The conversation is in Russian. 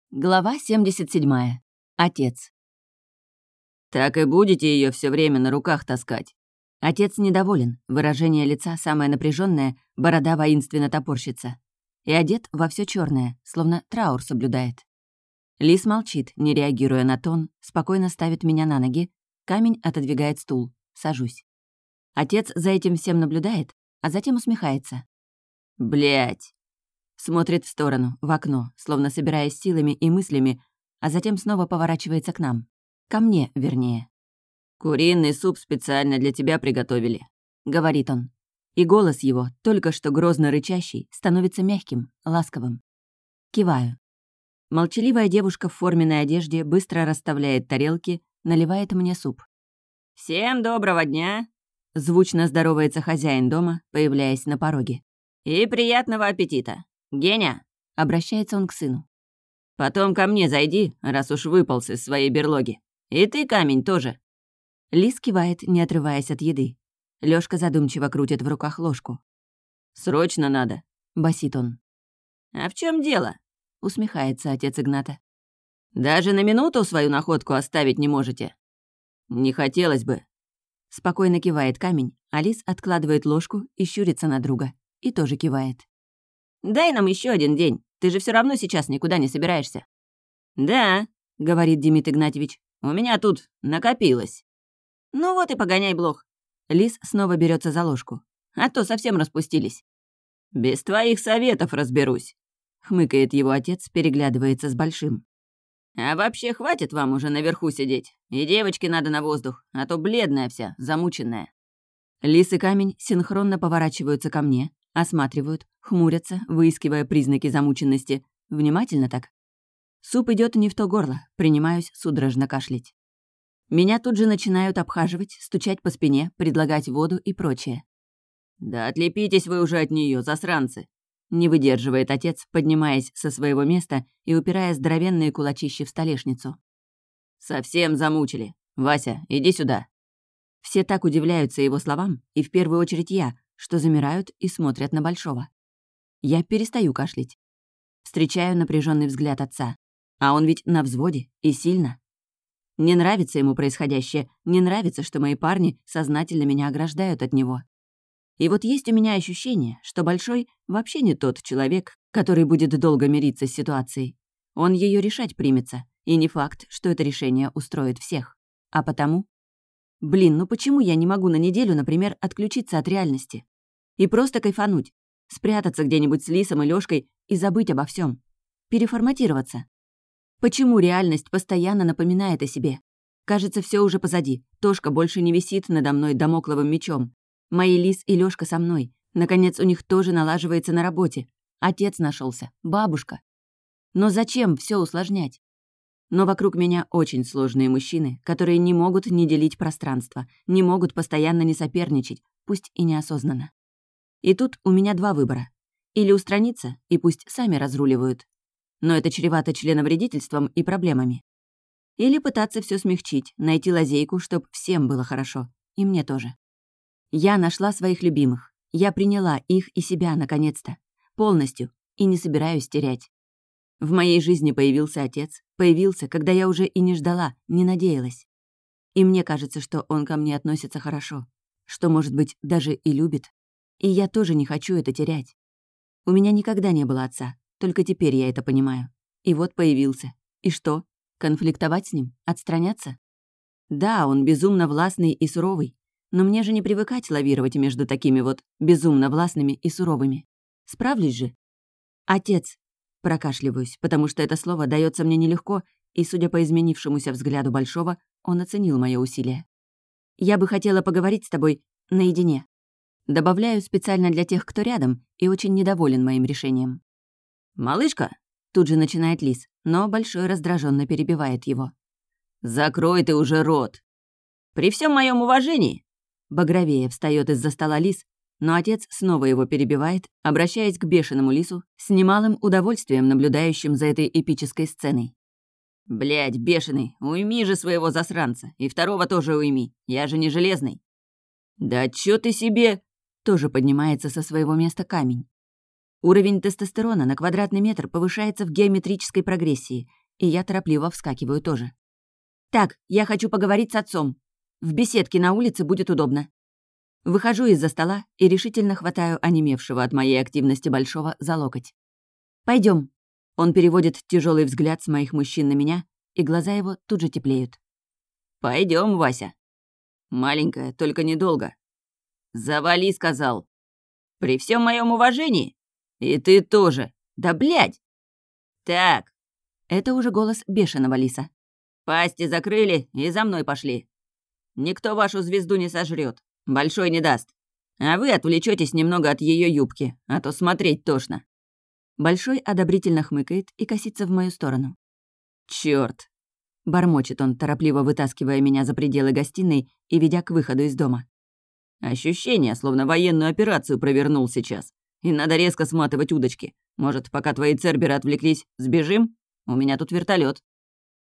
Глава 77. Отец. «Так и будете ее все время на руках таскать?» Отец недоволен, выражение лица самое напряженное, борода воинственно топорщится. И одет во все черное, словно траур соблюдает. Лис молчит, не реагируя на тон, спокойно ставит меня на ноги, камень отодвигает стул, сажусь. Отец за этим всем наблюдает, а затем усмехается. Блять! Смотрит в сторону, в окно, словно собираясь силами и мыслями, а затем снова поворачивается к нам. Ко мне, вернее. «Куриный суп специально для тебя приготовили», — говорит он. И голос его, только что грозно рычащий, становится мягким, ласковым. Киваю. Молчаливая девушка в форменной одежде быстро расставляет тарелки, наливает мне суп. «Всем доброго дня!» — звучно здоровается хозяин дома, появляясь на пороге. «И приятного аппетита! Геня!» — обращается он к сыну. «Потом ко мне зайди, раз уж выполз из своей берлоги. И ты, камень, тоже!» Лис кивает, не отрываясь от еды. Лёшка задумчиво крутит в руках ложку. «Срочно надо!» — басит он. «А в чем дело?» — усмехается отец Игната. «Даже на минуту свою находку оставить не можете?» «Не хотелось бы». Спокойно кивает камень, а лис откладывает ложку и щурится на друга. И тоже кивает. «Дай нам еще один день. Ты же все равно сейчас никуда не собираешься». «Да», — говорит Демид Игнатьевич, — «у меня тут накопилось». «Ну вот и погоняй блох». Лис снова берется за ложку. «А то совсем распустились». «Без твоих советов разберусь», — хмыкает его отец, переглядывается с Большим. «А вообще хватит вам уже наверху сидеть. И девочке надо на воздух, а то бледная вся, замученная». Лис и камень синхронно поворачиваются ко мне, осматривают, хмурятся, выискивая признаки замученности. Внимательно так. Суп идет не в то горло, принимаюсь судорожно кашлять. Меня тут же начинают обхаживать, стучать по спине, предлагать воду и прочее. «Да отлепитесь вы уже от нее, засранцы!» Не выдерживает отец, поднимаясь со своего места и упирая здоровенные кулачищи в столешницу. «Совсем замучили. Вася, иди сюда». Все так удивляются его словам, и в первую очередь я, что замирают и смотрят на Большого. Я перестаю кашлять. Встречаю напряженный взгляд отца. А он ведь на взводе и сильно. Не нравится ему происходящее, не нравится, что мои парни сознательно меня ограждают от него. И вот есть у меня ощущение, что Большой вообще не тот человек, который будет долго мириться с ситуацией. Он ее решать примется, и не факт, что это решение устроит всех. А потому... Блин, ну почему я не могу на неделю, например, отключиться от реальности? И просто кайфануть, спрятаться где-нибудь с Лисом и Лёшкой и забыть обо всем, переформатироваться? Почему реальность постоянно напоминает о себе? Кажется, все уже позади, Тошка больше не висит надо мной дамокловым мечом. Мои Лис и Лёшка со мной. Наконец, у них тоже налаживается на работе. Отец нашелся, бабушка. Но зачем все усложнять? Но вокруг меня очень сложные мужчины, которые не могут не делить пространство, не могут постоянно не соперничать, пусть и неосознанно. И тут у меня два выбора. Или устраниться, и пусть сами разруливают. Но это чревато членовредительством и проблемами. Или пытаться все смягчить, найти лазейку, чтоб всем было хорошо. И мне тоже. Я нашла своих любимых. Я приняла их и себя, наконец-то. Полностью. И не собираюсь терять. В моей жизни появился отец. Появился, когда я уже и не ждала, не надеялась. И мне кажется, что он ко мне относится хорошо. Что, может быть, даже и любит. И я тоже не хочу это терять. У меня никогда не было отца. Только теперь я это понимаю. И вот появился. И что? Конфликтовать с ним? Отстраняться? Да, он безумно властный и суровый. Но мне же не привыкать лавировать между такими вот безумно властными и суровыми. Справлюсь же? Отец. Прокашливаюсь, потому что это слово дается мне нелегко, и, судя по изменившемуся взгляду Большого, он оценил мое усилие. Я бы хотела поговорить с тобой наедине. Добавляю специально для тех, кто рядом и очень недоволен моим решением. «Малышка?» — тут же начинает Лис, но Большой раздраженно перебивает его. «Закрой ты уже рот! При всем моем уважении!» Багровее встает из-за стола Лис, но отец снова его перебивает, обращаясь к бешеному Лису, с немалым удовольствием наблюдающим за этой эпической сценой. «Блядь, бешеный, уйми же своего засранца, и второго тоже уйми, я же не железный». «Да чё ты себе?» — тоже поднимается со своего места камень. Уровень тестостерона на квадратный метр повышается в геометрической прогрессии, и я торопливо вскакиваю тоже. «Так, я хочу поговорить с отцом. В беседке на улице будет удобно». Выхожу из-за стола и решительно хватаю онемевшего от моей активности Большого за локоть. Пойдем. Он переводит тяжелый взгляд с моих мужчин на меня, и глаза его тут же теплеют. Пойдем, Вася. Маленькая, только недолго. Завали, сказал. При всем моем уважении. И ты тоже. Да блядь. Так. Это уже голос бешеного лиса. Пасти закрыли и за мной пошли. Никто вашу звезду не сожрет. Большой не даст. А вы отвлечетесь немного от ее юбки, а то смотреть тошно. Большой одобрительно хмыкает и косится в мою сторону. Чёрт! Бормочет он, торопливо вытаскивая меня за пределы гостиной и ведя к выходу из дома. Ощущение, словно военную операцию провернул сейчас. И надо резко сматывать удочки. Может, пока твои церберы отвлеклись, сбежим? У меня тут вертолет.